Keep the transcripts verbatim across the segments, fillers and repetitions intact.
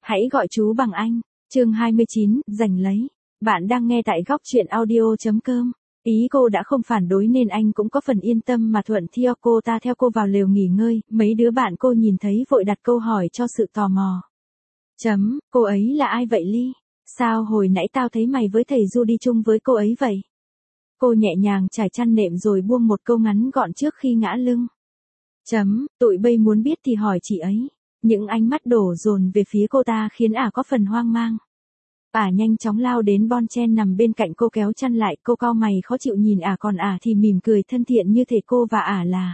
Hãy gọi chú bằng anh. Chương hai mươi chín, giành lấy. Bạn đang nghe tại góc truyện audio chấm com. Ý cô đã không phản đối nên anh cũng có phần yên tâm mà thuận theo cô ta theo cô vào lều nghỉ ngơi. Mấy đứa bạn cô nhìn thấy vội đặt câu hỏi cho sự tò mò. Chấm, cô ấy là ai vậy Ly? Sao hồi nãy tao thấy mày với thầy Du đi chung với cô ấy vậy? Cô nhẹ nhàng trải chăn nệm rồi buông một câu ngắn gọn trước khi ngã lưng. Chấm, tụi bây muốn biết thì hỏi chị ấy. Những ánh mắt đổ dồn về phía cô ta khiến ả có phần hoang mang. Ả nhanh chóng lao đến bon chen nằm bên cạnh cô kéo chăn lại, cô cau mày khó chịu nhìn ả còn ả thì mỉm cười thân thiện như thể cô và ả là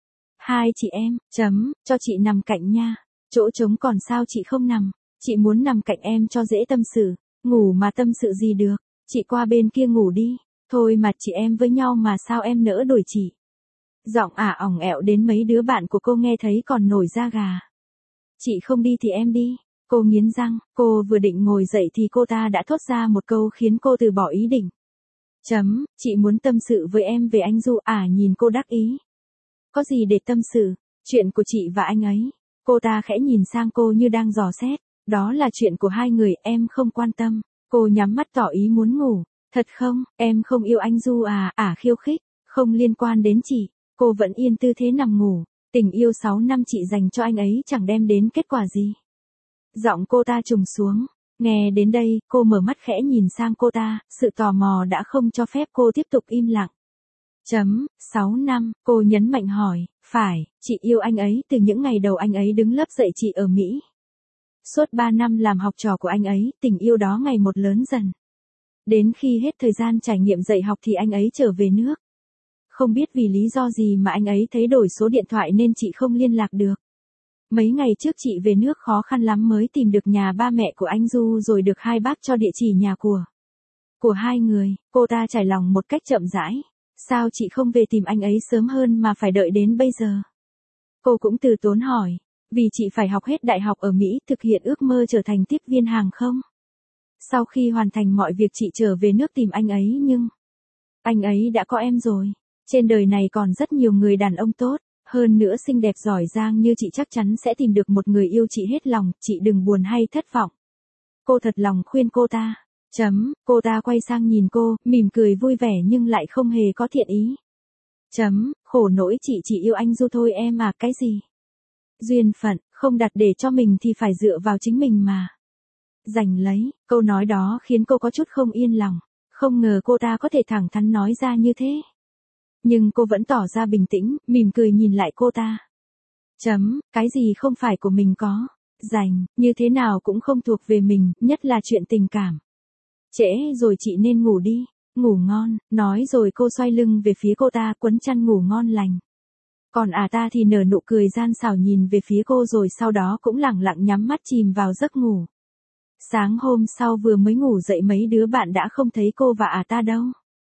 hai chị em. Chấm, cho chị nằm cạnh nha. Chỗ trống còn sao chị không nằm? Chị muốn nằm cạnh em cho dễ tâm sự. Ngủ mà tâm sự gì được? Chị qua bên kia ngủ đi. Thôi mà chị em với nhau mà sao em nỡ đuổi chị? Giọng ả ỏng ẻo đến mấy đứa bạn của cô nghe thấy còn nổi da gà. Chị không đi thì em đi. Cô nghiến răng, cô vừa định ngồi dậy thì cô ta đã thốt ra một câu khiến cô từ bỏ ý định. Chấm, chị muốn tâm sự với em về anh Du. Ả nhìn cô đắc ý. Có gì để tâm sự? Chuyện của chị và anh ấy. Cô ta khẽ nhìn sang cô như đang dò xét. Đó là chuyện của hai người, em không quan tâm. Cô nhắm mắt tỏ ý muốn ngủ. Thật không, em không yêu anh Du à? Ả khiêu khích. Không liên quan đến chị. Cô vẫn yên tư thế nằm ngủ. Tình yêu sáu năm chị dành cho anh ấy chẳng đem đến kết quả gì. Giọng cô ta trùng xuống. Nghe đến đây, cô mở mắt khẽ nhìn sang cô ta, sự tò mò đã không cho phép cô tiếp tục im lặng. Chấm, sáu năm, cô nhấn mạnh hỏi, phải, chị yêu anh ấy từ những ngày đầu anh ấy đứng lớp dạy chị ở Mỹ. Suốt ba năm làm học trò của anh ấy, tình yêu đó ngày một lớn dần. Đến khi hết thời gian trải nghiệm dạy học thì anh ấy trở về nước. Không biết vì lý do gì mà anh ấy thấy đổi số điện thoại nên chị không liên lạc được. Mấy ngày trước chị về nước khó khăn lắm mới tìm được nhà ba mẹ của anh Du rồi được hai bác cho địa chỉ nhà của. Của hai người, cô ta trải lòng một cách chậm rãi. Sao chị không về tìm anh ấy sớm hơn mà phải đợi đến bây giờ? Cô cũng từ tốn hỏi. Vì chị phải học hết đại học ở Mỹ thực hiện ước mơ trở thành tiếp viên hàng không. Sau khi hoàn thành mọi việc chị trở về nước tìm anh ấy nhưng... Anh ấy đã có em rồi. Trên đời này còn rất nhiều người đàn ông tốt. Hơn nữa xinh đẹp giỏi giang như chị chắc chắn sẽ tìm được một người yêu chị hết lòng, chị đừng buồn hay thất vọng. Cô thật lòng khuyên cô ta. Chấm, cô ta quay sang nhìn cô, mỉm cười vui vẻ nhưng lại không hề có thiện ý. Chấm, khổ nỗi chị chỉ yêu anh Du thôi em à, cái gì? Duyên phận, không đặt để cho mình thì phải dựa vào chính mình mà. Giành lấy, câu nói đó khiến cô có chút không yên lòng, không ngờ cô ta có thể thẳng thắn nói ra như thế. Nhưng cô vẫn tỏ ra bình tĩnh, mỉm cười nhìn lại cô ta. Chấm, cái gì không phải của mình có. Giành, như thế nào cũng không thuộc về mình, nhất là chuyện tình cảm. Trễ rồi chị nên ngủ đi, ngủ ngon, nói rồi cô xoay lưng về phía cô ta quấn chăn ngủ ngon lành. Còn à ta thì nở nụ cười gian xảo nhìn về phía cô rồi sau đó cũng lẳng lặng nhắm mắt chìm vào giấc ngủ. Sáng hôm sau vừa mới ngủ dậy mấy đứa bạn đã không thấy cô và à ta đâu.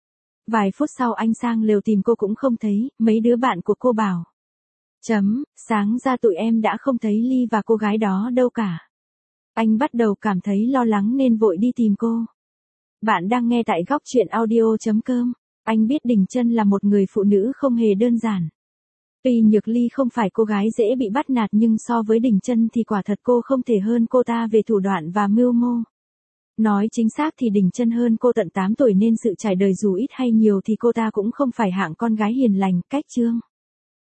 Vài phút sau anh sang lều tìm cô cũng không thấy, mấy đứa bạn của cô bảo. Chấm, sáng ra tụi em đã không thấy Ly và cô gái đó đâu cả. Anh bắt đầu cảm thấy lo lắng nên vội đi tìm cô. Bạn đang nghe tại góc truyện audio chấm com. Anh biết Đình Chân là một người phụ nữ không hề đơn giản. Tuy Nhược Ly không phải cô gái dễ bị bắt nạt nhưng so với Đình Chân thì quả thật cô không thể hơn cô ta về thủ đoạn và mưu mô. Nói chính xác thì Đình Chân hơn cô tận tám tuổi nên sự trải đời dù ít hay nhiều thì cô ta cũng không phải hạng con gái hiền lành, cách chương.